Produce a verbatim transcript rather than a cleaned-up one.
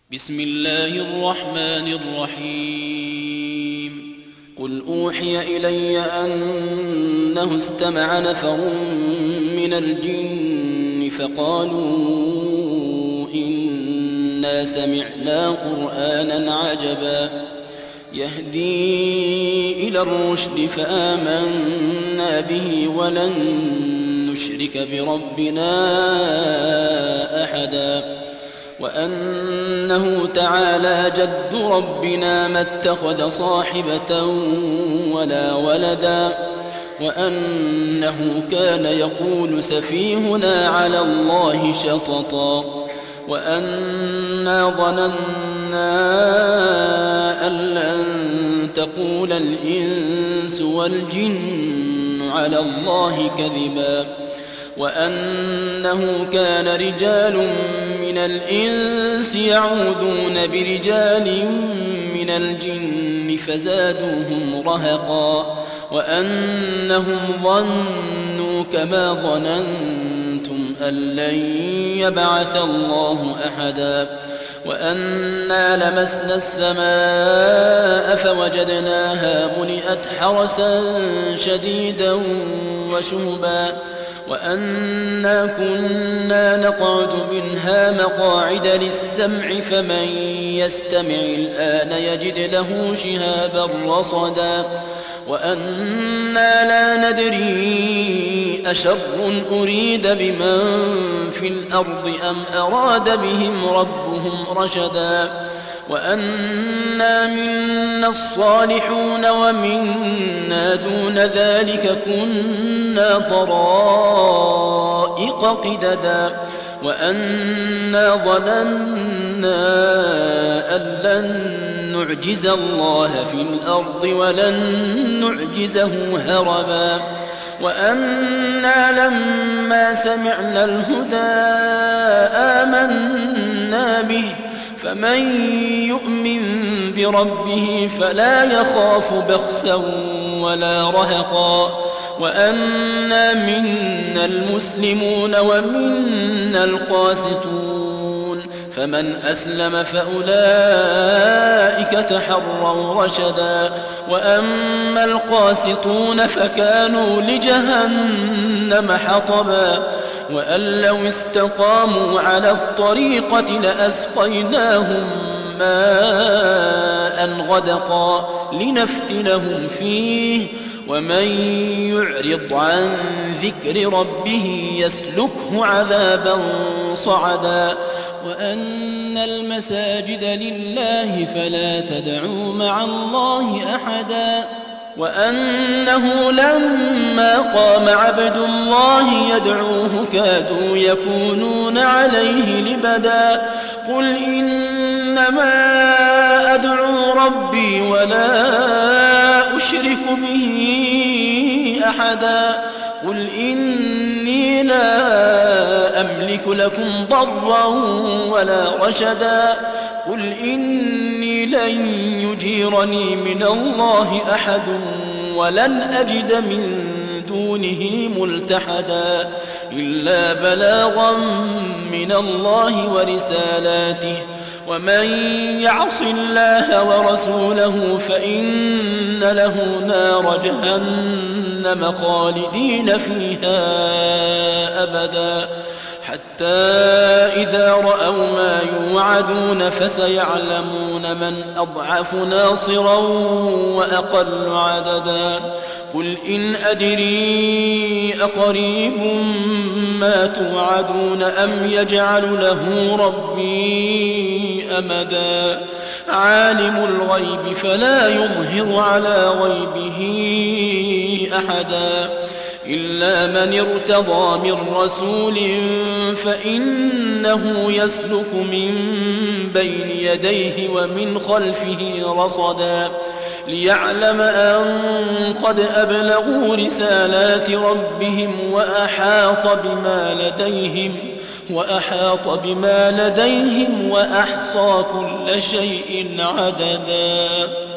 بسم الله الرحمن الرحيم قل أوحي إلي أنه استمع نفر من الجن فقالوا إنا سمعنا قرآنا عجبا يهدي إلى الرشد فآمنا به ولن نشرك بربنا أحدا وأنه تعالى جد ربنا ما اتخذ صاحبة ولا ولدا وأنه كان يقول سفيهنا على الله شططا وأنا ظننا أن لن تقول الإنس والجن على الله كذبا وأنه كان رجال من الإنس يعوذون برجال من الجن فزادوهم رهقا وأنهم ظنوا كما ظننتم أن لن يبعث الله أحدا وأنا لمسنا السماء فوجدناها ملئت حرسا شديدا وشهبا وأنا كنا نقعد منها مقاعد للسمع فمن يستمع الآن يجد له شهابا رصدا وأنا لا ندري أشر أريد بمن في الأرض أم أراد بهم ربهم رشدا وأنا منا الصالحون ومنا دون ذلك كنا طرائق قددا وأنا ظننا أن لن نعجز الله في الأرض ولن نعجزه هربا وأنا لما سمعنا الهدى آمنا به فمن يؤمن بربه فلا يخاف بخسا ولا رهقا وأنا منا المسلمون ومنا القاسطون فمن أسلم فأولئك تحروا رشدا وأما القاسطون فكانوا لجهنم حطبا وأن لو استقاموا على الطريقة لأسقيناهم ماء غدقا لنفتنهم فيه ومن يعرض عن ذكر ربه يسلكه عذابا صعدا وأن المساجد لله فلا تدعوا مع الله أحدا وأنه لما قام عبد الله يدعوه كادوا يكونون عليه لبدا قل إنما أدعو ربي ولا أشرك به أحدا قل إني لا أملك لكم ضرا ولا رشدا قل إني لن يجيرني من الله أحد ولن أجد من دونه ملتحدا إلا بلاغا من الله ورسالاته ومن يعص الله ورسوله فإن له نار جهنم خالدين فيها أبدا حتى إذا رأوا ما يوعدون فسيعلمون من أضعف ناصرا وأقل عددا قل إن أدري أقريب ما توعدون أم يجعل له ربي أمدا عالم الغيب فلا يظهر على غيبه أحدا إلا من ارتضى من رسول فإنه يسلك من بين يديه ومن خلفه رصدا ليعلم أن قد أبلغوا رسالات ربهم وأحاط بما لديهم وأحاط بما لديهم وأحصى كل شيء عددا.